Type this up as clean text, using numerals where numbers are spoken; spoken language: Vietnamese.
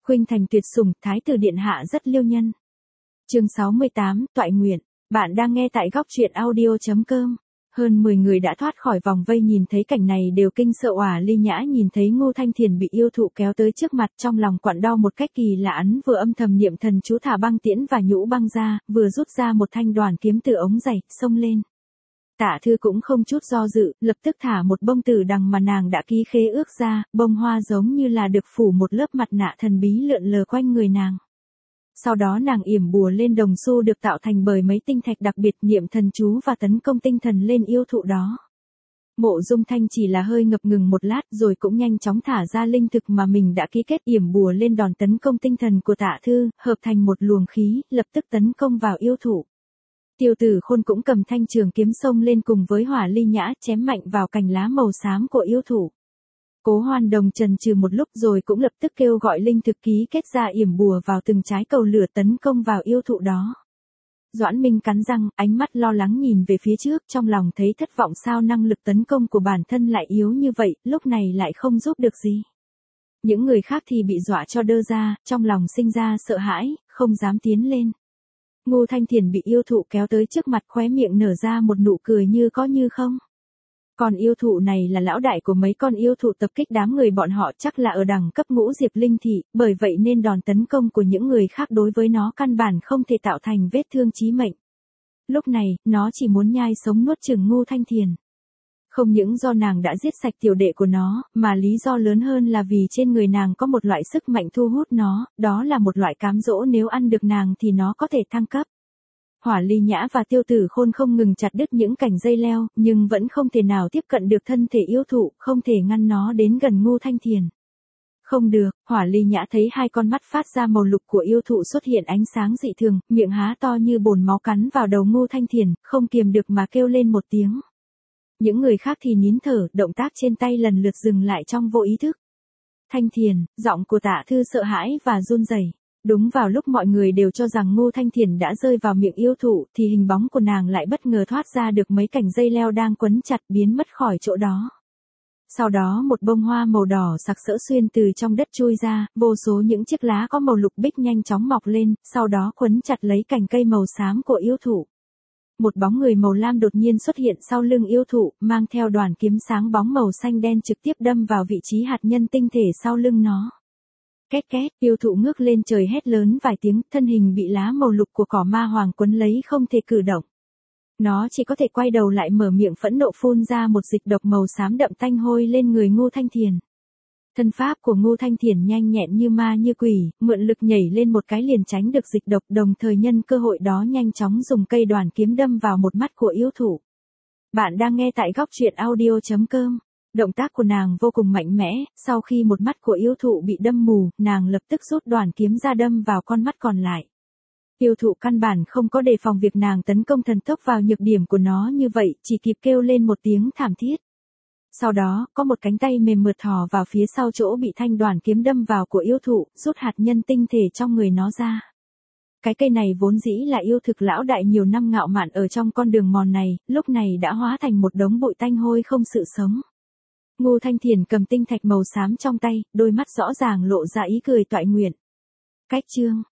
Khuynh thành tuyệt sủng, thái tử điện hạ rất liêu nhân. Chương 68, toại nguyện. Bạn đang nghe tại góc truyện audio.com. Hơn 10 người đã thoát khỏi vòng vây, nhìn thấy cảnh này đều kinh sợ. Oả Ly Nhã nhìn thấy Ngô Thanh Thiền bị yêu thụ kéo tới trước mặt, trong lòng quặn đau một cách kỳ lạ, ấn vừa âm thầm niệm thần chú thả băng tiễn và nhũ băng ra, vừa rút ra một thanh đoàn kiếm từ ống giày, xông lên. Tạ Thư cũng không chút do dự, lập tức thả một bông tử đằng mà nàng đã ký khế ước ra, bông hoa giống như là được phủ một lớp mặt nạ thần bí lượn lờ quanh người nàng. Sau đó nàng yểm bùa lên đồng xu được tạo thành bởi mấy tinh thạch đặc biệt, niệm thần chú và tấn công tinh thần lên yêu thụ đó. Mộ Dung Thanh chỉ là hơi ngập ngừng một lát rồi cũng nhanh chóng thả ra linh thực mà mình đã ký kết, yểm bùa lên đòn tấn công tinh thần của Tạ Thư, hợp thành một luồng khí, lập tức tấn công vào yêu thụ. Tiêu Tử Khôn cũng cầm thanh trường kiếm xông lên cùng với Hỏa Ly Nhã, chém mạnh vào cành lá màu xám của yêu thụ. Cố Hoan Đồng chần chừ một lúc rồi cũng lập tức kêu gọi linh thực ký kết ra, yểm bùa vào từng trái cầu lửa tấn công vào yêu thụ đó. Doãn Minh cắn răng, ánh mắt lo lắng nhìn về phía trước, trong lòng thấy thất vọng, sao năng lực tấn công của bản thân lại yếu như vậy, lúc này lại không giúp được gì. Những người khác thì bị dọa cho đơ ra, trong lòng sinh ra sợ hãi, không dám tiến lên. Ngô Thanh Thiền bị yêu thụ kéo tới trước mặt, khóe miệng nở ra một nụ cười như có như không. Còn yêu thụ này là lão đại của mấy con yêu thụ tập kích đám người bọn họ, chắc là ở đẳng cấp ngũ diệp linh thị, bởi vậy nên đòn tấn công của những người khác đối với nó căn bản không thể tạo thành vết thương chí mệnh. Lúc này, nó chỉ muốn nhai sống nuốt chửng Ngô Thanh Thiền. Không những do nàng đã giết sạch tiểu đệ của nó, mà lý do lớn hơn là vì trên người nàng có một loại sức mạnh thu hút nó, đó là một loại cám dỗ, nếu ăn được nàng thì nó có thể thăng cấp. Hỏa Ly Nhã và Tiêu Tử Khôn không ngừng chặt đứt những cành dây leo, nhưng vẫn không thể nào tiếp cận được thân thể yêu thụ, không thể ngăn nó đến gần Ngô Thanh Thiền. Không được, Hỏa Ly Nhã thấy hai con mắt phát ra màu lục của yêu thụ xuất hiện ánh sáng dị thường, miệng há to như bồn máu cắn vào đầu Ngô Thanh Thiền, không kiềm được mà kêu lên một tiếng. Những người khác thì nín thở, động tác trên tay lần lượt dừng lại trong vô ý thức. Thanh Thiền, giọng của Tạ Thư sợ hãi và run rẩy. Đúng vào lúc mọi người đều cho rằng Ngô Thanh Thiền đã rơi vào miệng yêu thụ, thì hình bóng của nàng lại bất ngờ thoát ra được mấy cành dây leo đang quấn chặt, biến mất khỏi chỗ đó. Sau đó một bông hoa màu đỏ sặc sỡ xuyên từ trong đất chui ra, vô số những chiếc lá có màu lục bích nhanh chóng mọc lên, sau đó quấn chặt lấy cành cây màu xám của yêu thụ. Một bóng người màu lam đột nhiên xuất hiện sau lưng yêu thụ, mang theo đoàn kiếm sáng bóng màu xanh đen trực tiếp đâm vào vị trí hạt nhân tinh thể sau lưng nó. Két két, yêu thụ ngước lên trời hét lớn vài tiếng, thân hình bị lá màu lục của cỏ ma hoàng quấn lấy không thể cử động. Nó chỉ có thể quay đầu lại mở miệng phẫn nộ phun ra một dịch độc màu xám đậm tanh hôi lên người Ngô Thanh Thiền. Thân pháp của Ngô Thanh Thiền nhanh nhẹn như ma như quỷ, mượn lực nhảy lên một cái liền tránh được dịch độc, đồng thời nhân cơ hội đó nhanh chóng dùng cây đoàn kiếm đâm vào một mắt của yêu thụ. Bạn đang nghe tại góc truyện audio.com. Động tác của nàng vô cùng mạnh mẽ, sau khi một mắt của yêu thụ bị đâm mù, nàng lập tức rút đoàn kiếm ra đâm vào con mắt còn lại. Yêu thụ căn bản không có đề phòng việc nàng tấn công thần tốc vào nhược điểm của nó như vậy, chỉ kịp kêu lên một tiếng thảm thiết. Sau đó, có một cánh tay mềm mượt thò vào phía sau chỗ bị thanh đoàn kiếm đâm vào của yêu thụ, rút hạt nhân tinh thể trong người nó ra. Cái cây này vốn dĩ là yêu thực lão đại nhiều năm ngạo mạn ở trong con đường mòn này, lúc này đã hóa thành một đống bụi tanh hôi không sự sống. Ngô Thanh Thiền cầm tinh thạch màu xám trong tay, đôi mắt rõ ràng lộ ra ý cười toại nguyện. Cách chương